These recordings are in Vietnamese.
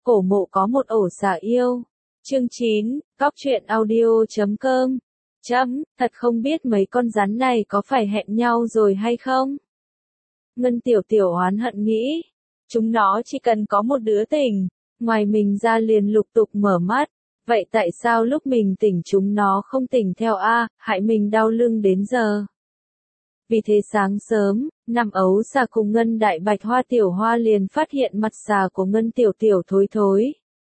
Cổ mộ có một ổ xà yêu. Chương 9, Cóc truyện audio.com. Thật không biết mấy con rắn này có phải hẹn nhau rồi hay không? Ngân Tiểu Tiểu oán hận nghĩ. Chúng nó chỉ cần có một đứa tỉnh, ngoài mình ra liền lục tục mở mắt. Vậy tại sao lúc mình tỉnh chúng nó không tỉnh theo hại mình đau lưng đến giờ? Vì thế sáng sớm, Nam Ấu xà cùng Ngân Đại Bạch Hoa Tiểu Hoa liền phát hiện mặt xà của Ngân Tiểu Tiểu thối thối.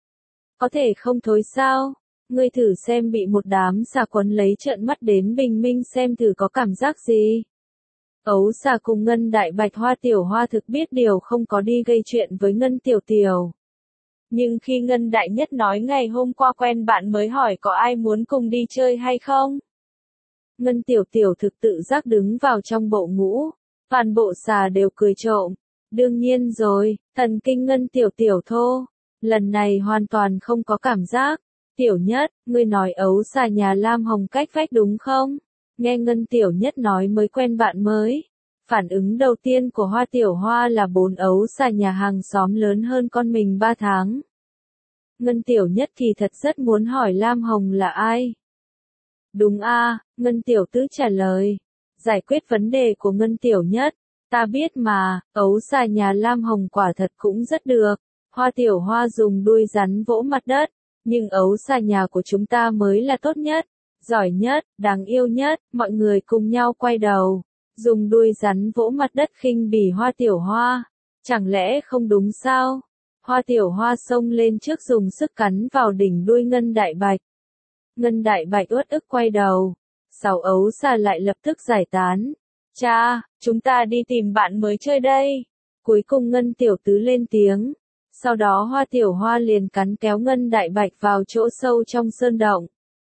Có thể không thối sao? Ngươi thử xem bị một đám xà quấn lấy trợn mắt đến bình minh xem thử có cảm giác gì. Ấu xà cùng Ngân Đại Bạch Hoa Tiểu Hoa thực biết điều không có đi gây chuyện với Ngân Tiểu Tiểu. Nhưng khi Ngân Đại Nhất nói ngày hôm qua quen bạn mới hỏi có ai muốn cùng đi chơi hay không? Ngân Tiểu Tiểu thực tự giác đứng vào trong bộ ngũ, toàn bộ xà đều cười trộm. Đương nhiên rồi, thần kinh Ngân Tiểu Tiểu thô, lần này hoàn toàn không có cảm giác. Tiểu Nhất, ngươi nói ấu xà nhà Lam Hồng cách vách đúng không? Nghe Ngân Tiểu Nhất nói mới quen bạn mới. Phản ứng đầu tiên của Hoa Tiểu Hoa là 4 ấu xà nhà hàng xóm lớn hơn con mình 3 tháng. Ngân Tiểu Nhất thì thật rất muốn hỏi Lam Hồng là ai. Đúng Ngân Tiểu Tứ trả lời. Giải quyết vấn đề của Ngân Tiểu Nhất. Ta biết mà, ấu xà nhà Lam Hồng quả thật cũng rất được. Hoa Tiểu Hoa dùng đuôi rắn vỗ mặt đất. Nhưng ấu xà nhà của chúng ta mới là tốt nhất, giỏi nhất, đáng yêu nhất. Mọi người cùng nhau quay đầu. Dùng đuôi rắn vỗ mặt đất khinh bỉ Hoa Tiểu Hoa. Chẳng lẽ không đúng sao? Hoa Tiểu Hoa xông lên trước dùng sức cắn vào đỉnh đuôi Ngân Đại Bạch. Ngân Đại Bạch uất ức quay đầu. 6 ấu xà lại lập tức giải tán. Cha, chúng ta đi tìm bạn mới chơi đây. Cuối cùng Ngân Tiểu Tứ lên tiếng. Sau đó Hoa Tiểu Hoa liền cắn kéo Ngân Đại Bạch vào chỗ sâu trong sơn động.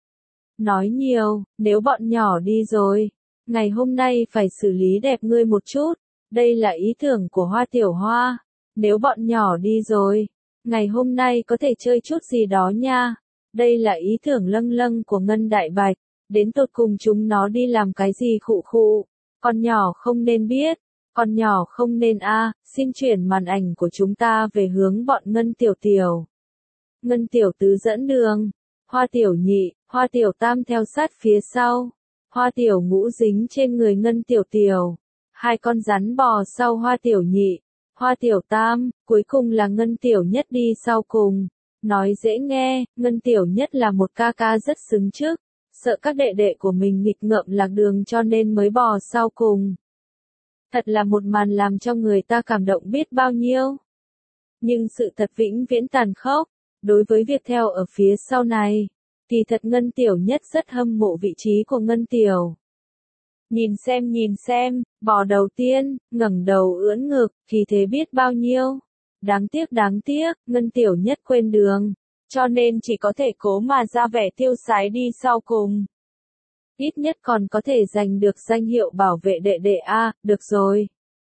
Nói nhiều, nếu bọn nhỏ đi rồi, ngày hôm nay phải xử lý đẹp ngươi một chút. Đây là ý tưởng của Hoa Tiểu Hoa. Nếu bọn nhỏ đi rồi, ngày hôm nay có thể chơi chút gì đó nha. Đây là ý tưởng lâng lâng của Ngân Đại Bạch. Đến tột cùng chúng nó đi làm cái gì khụ khụ. Con nhỏ không nên biết. Con nhỏ không nên xin chuyển màn ảnh của chúng ta về hướng bọn Ngân Tiểu Tiểu. Ngân Tiểu Tứ dẫn đường. Hoa Tiểu Nhị, Hoa Tiểu Tam theo sát phía sau. Hoa Tiểu Ngũ dính trên người Ngân Tiểu Tiểu. 2 con rắn bò sau Hoa Tiểu Nhị, Hoa Tiểu Tam, cuối cùng là Ngân Tiểu Nhất đi sau cùng. Nói dễ nghe, Ngân Tiểu Nhất là một ca ca rất xứng trước. Sợ các đệ đệ của mình nghịch ngợm lạc đường cho nên mới bò sau cùng. Thật là một màn làm cho người ta cảm động biết bao nhiêu. Nhưng sự thật vĩnh viễn tàn khốc. Đối với việc theo ở phía sau này, thì thật Ngân Tiểu Nhất rất hâm mộ vị trí của Ngân Tiểu. Nhìn xem, bò đầu tiên, ngẩng đầu ưỡn ngực, khí thế biết bao nhiêu. Đáng tiếc, Ngân Tiểu Nhất quên đường. Cho nên chỉ có thể cố mà ra vẻ tiêu sái đi sau cùng. Ít nhất còn có thể giành được danh hiệu bảo vệ đệ đệ được rồi.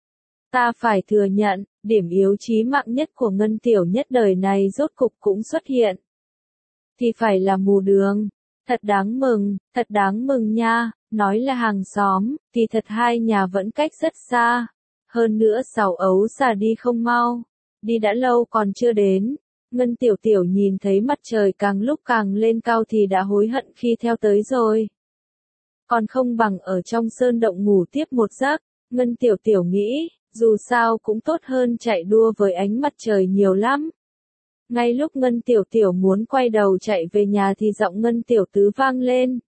Ta phải thừa nhận, điểm yếu chí mạng nhất của Ngân Tiểu Nhất đời này rốt cục cũng xuất hiện. Thì phải là mù đường. Thật đáng mừng nha, nói là hàng xóm, thì thật hai nhà vẫn cách rất xa. Hơn nữa 6 ấu xà đi không mau. Đi đã lâu còn chưa đến. Ngân Tiểu Tiểu nhìn thấy mặt trời càng lúc càng lên cao thì đã hối hận khi theo tới rồi. Còn không bằng ở trong sơn động ngủ tiếp một giấc. Ngân Tiểu Tiểu nghĩ, dù sao cũng tốt hơn chạy đua với ánh mặt trời nhiều lắm. Ngay lúc Ngân Tiểu Tiểu muốn quay đầu chạy về nhà thì giọng Ngân Tiểu Tứ vang lên.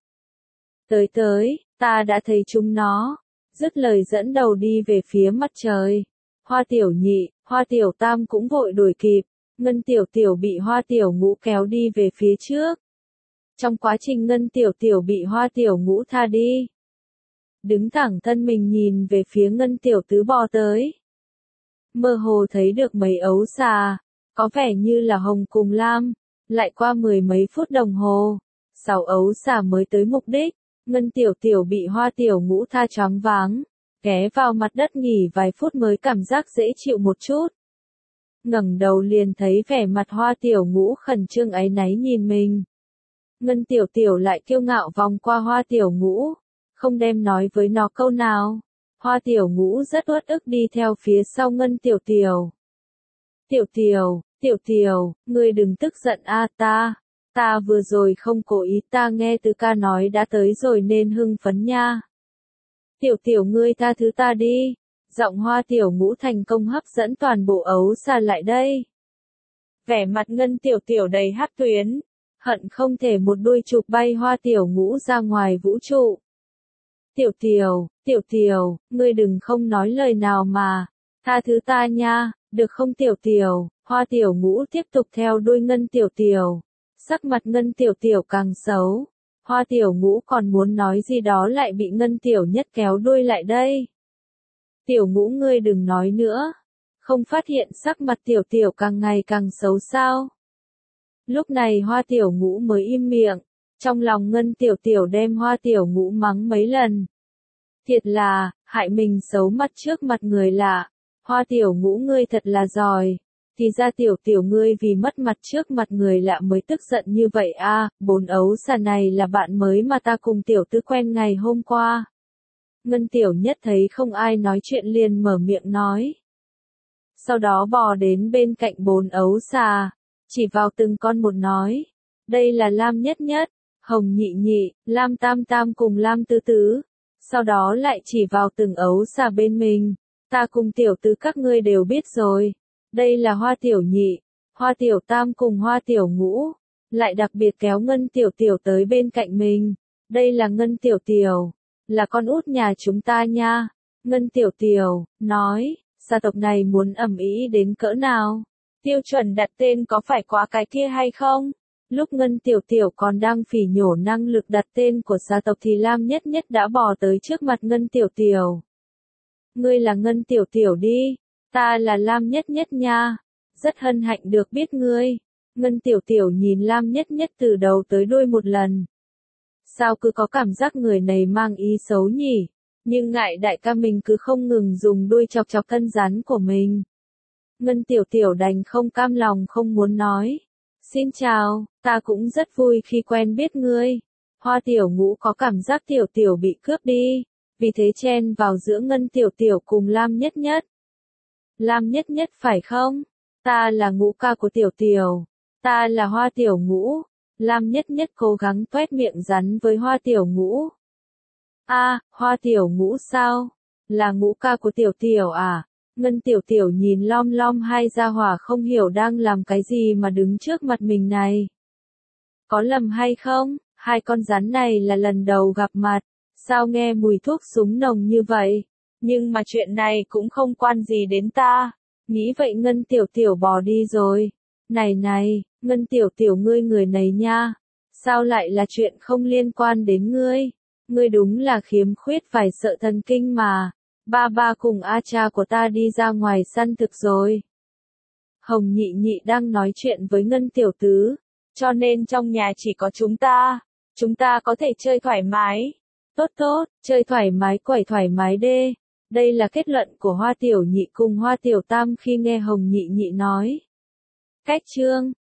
Tới, ta đã thấy chúng nó. Dứt lời dẫn đầu đi về phía mặt trời. Hoa Tiểu Nhị, Hoa Tiểu Tam cũng vội đuổi kịp. Ngân Tiểu Tiểu bị Hoa Tiểu Ngũ kéo đi về phía trước. Trong quá trình Ngân Tiểu Tiểu bị Hoa Tiểu Ngũ tha đi. Đứng thẳng thân mình nhìn về phía Ngân Tiểu Tứ bò tới. Mơ hồ thấy được mấy ấu xà, có vẻ như là hồng cùng lam. Lại qua 10 mấy phút đồng hồ, 6 ấu xà mới tới mục đích. Ngân Tiểu Tiểu bị Hoa Tiểu Ngũ tha choáng váng. Ghé vào mặt đất nghỉ vài phút mới cảm giác dễ chịu một chút. Ngẩng đầu liền thấy vẻ mặt Hoa Tiểu Ngũ khẩn trương áy náy nhìn mình. Ngân Tiểu Tiểu lại kiêu ngạo vòng qua Hoa Tiểu Ngũ, không đem nói với nó câu nào. Hoa Tiểu Ngũ rất uất ức đi theo phía sau Ngân Tiểu Tiểu. Tiểu Tiểu, Tiểu Tiểu, ngươi đừng tức giận a, ta vừa rồi không cố ý, ta nghe từ ca nói đã tới rồi nên hưng phấn nha. Tiểu Tiểu ngươi tha thứ ta đi. Giọng Hoa Tiểu Ngũ thành công hấp dẫn toàn bộ ấu sa lại đây. Vẻ mặt Ngân Tiểu Tiểu đầy hắc tuyến, hận không thể một đuôi chụp bay Hoa Tiểu Ngũ ra ngoài vũ trụ. Tiểu Tiểu, ngươi đừng không nói lời nào mà, tha thứ ta nha, được không Tiểu Tiểu? Hoa Tiểu Ngũ tiếp tục theo đuôi Ngân Tiểu Tiểu, sắc mặt Ngân Tiểu Tiểu càng xấu. Hoa Tiểu Ngũ còn muốn nói gì đó lại bị Ngân Tiểu Nhất kéo đuôi lại đây. Tiểu Ngũ ngươi đừng nói nữa, không phát hiện sắc mặt Tiểu Tiểu càng ngày càng xấu sao? Lúc này Hoa Tiểu Ngũ mới im miệng, trong lòng Ngân Tiểu Tiểu đem Hoa Tiểu Ngũ mắng mấy lần. Thiệt là, hại mình xấu mặt trước mặt người lạ. Hoa Tiểu Ngũ ngươi thật là giỏi. Thì ra Tiểu Tiểu ngươi vì mất mặt trước mặt người lạ mới tức giận như vậy a. Bốn ấu sa này là bạn mới mà ta cùng Tiểu Tư quen ngày hôm qua. Ngân Tiểu Nhất thấy không ai nói chuyện liền mở miệng nói. Sau đó bò đến bên cạnh bốn ấu sa, chỉ vào từng con một nói. Đây là Lam Nhất Nhất, Hồng Nhị Nhị, Lam Tam Tam cùng Lam Tứ Tứ. Sau đó lại chỉ vào từng ấu sa bên mình. Ta cùng Tiểu Tứ các ngươi đều biết rồi. Đây là Hoa Tiểu Nhị, Hoa Tiểu Tam cùng Hoa Tiểu Ngũ. Lại đặc biệt kéo Ngân Tiểu Tiểu tới bên cạnh mình. Đây là Ngân Tiểu Tiểu, là con út nhà chúng ta nha. Ngân Tiểu Tiểu nói, gia tộc này muốn ầm ĩ đến cỡ nào? Tiêu chuẩn đặt tên có phải quá cái kia hay không? Lúc Ngân Tiểu Tiểu còn đang phỉ nhổ năng lực đặt tên của gia tộc thì Lam Nhất Nhất đã bò tới trước mặt Ngân Tiểu Tiểu. Ngươi là Ngân Tiểu Tiểu đi, ta là Lam Nhất Nhất nha, rất hân hạnh được biết ngươi. Ngân Tiểu Tiểu nhìn Lam Nhất Nhất từ đầu tới đuôi một lần. Sao cứ có cảm giác người này mang ý xấu nhỉ? Nhưng ngại đại ca mình cứ không ngừng dùng đuôi chọc chọc thân rắn của mình. Ngân Tiểu Tiểu đành không cam lòng không muốn nói. Xin chào, ta cũng rất vui khi quen biết ngươi. Hoa Tiểu Ngũ có cảm giác Tiểu Tiểu bị cướp đi, vì thế chen vào giữa Ngân Tiểu Tiểu cùng Lam Nhất Nhất. Lam Nhất Nhất phải không? Ta là Ngũ ca của Tiểu Tiểu. Ta là Hoa Tiểu Ngũ. Lam Nhất Nhất cố gắng toét miệng rắn với Hoa Tiểu Ngũ. A, Hoa Tiểu Ngũ sao? Là Ngũ ca của Tiểu Tiểu à? Ngân Tiểu Tiểu nhìn lom lom hai gia hỏa không hiểu đang làm cái gì mà đứng trước mặt mình này. Có lầm hay không? Hai con rắn này là lần đầu gặp mặt. Sao nghe mùi thuốc súng nồng như vậy? Nhưng mà chuyện này cũng không quan gì đến ta. Nghĩ vậy Ngân Tiểu Tiểu bỏ đi rồi. Này, Ngân Tiểu Tiểu ngươi người này nha. Sao lại là chuyện không liên quan đến ngươi? Ngươi đúng là khiếm khuyết phải sợ thần kinh mà. Ba cùng A cha của ta đi ra ngoài săn thực rồi. Hồng Nhị Nhị đang nói chuyện với Ngân Tiểu Tứ. Cho nên trong nhà chỉ có chúng ta. Chúng ta có thể chơi thoải mái. Tốt, chơi thoải mái quẩy thoải mái đê. Đây là kết luận của Hoa Tiểu Nhị cùng Hoa Tiểu Tam khi nghe Hồng Nhị Nhị nói. Cách chương